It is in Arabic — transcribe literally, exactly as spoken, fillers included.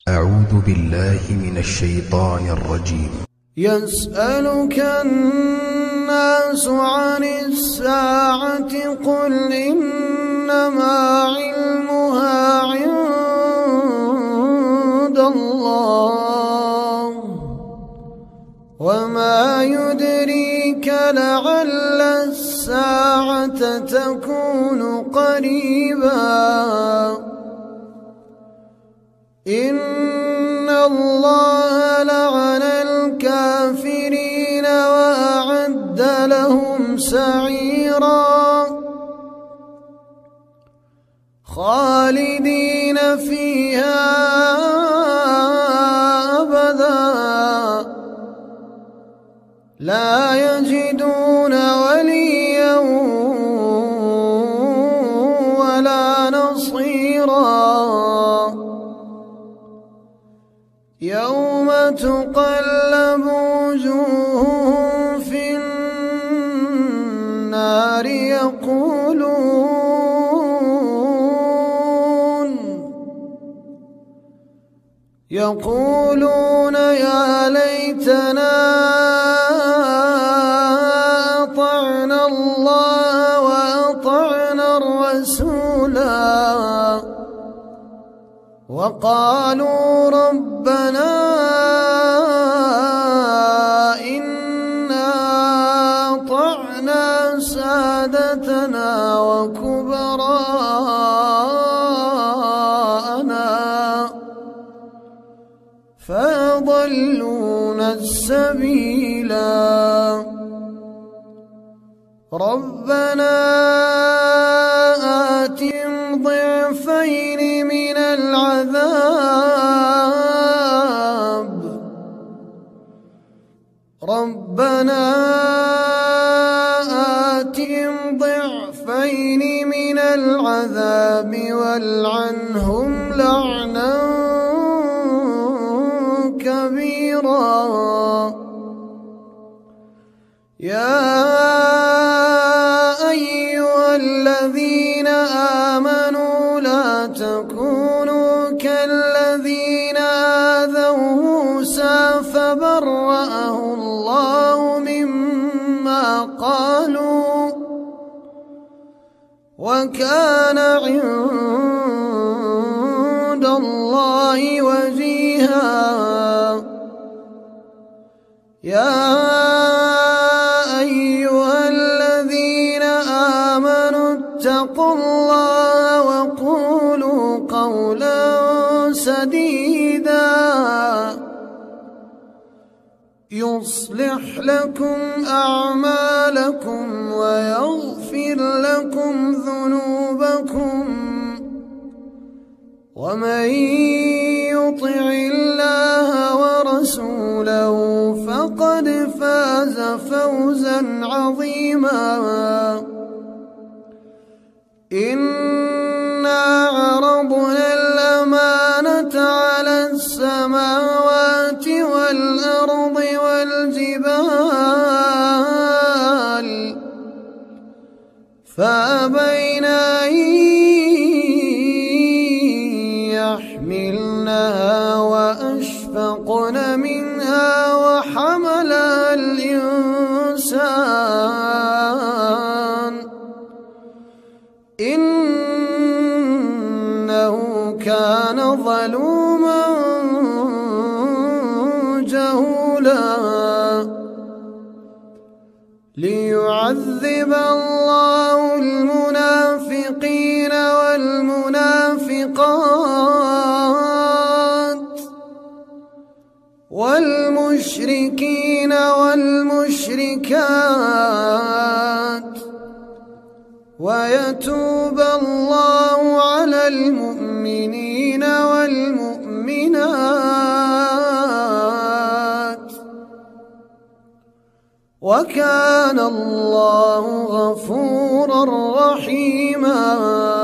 أعوذ بالله من الشيطان الرجيم. يسألك الناس عن الساعة قل إنما علمها عند الله وما يدريك لعل الساعة تكون قريبا إن الله لعن الكافرين وأعد لهم سعيرا خالدين فيها أبدا لا يجدون وليا ولا نصيرا يوم تقلب وجوههم في النار يقولون يقولون يا ليتنا أطعنا الله وأطعنا الرسولا وقالوا ربنا إنا أطعنا سادتنا وكبراءنا فأضلونا السبيلا ربنا آتهم ضعفين من العذاب ربنا آتهم ضعفين من العذاب والعنهم لعنا كبيرا يا أيها الذين آمنوا لا تكونوا كالذين آذوا موسى فبرأه الله مما قالوا وكان عند الله وجيها يا أيها الذين آمنوا اتقوا الله وقولوا قولا سديدا يصلح لكم أعمالكم ويغفر لكم ذنوبكم ومن يطع الله ورسوله فقد فاز فوزا عظيما إنا عرضنا الأمانة على السماوات والأرض والجبال فأبين أن يحملنها وأشفقن منها وحملها الإنسان إنه كان ظلوما جهولا ليعذب الله المنافقين والمنافقات والمشركين والمشركات ويتوب الله على المؤمنين والمؤمنات وكان الله غفورا رحيما.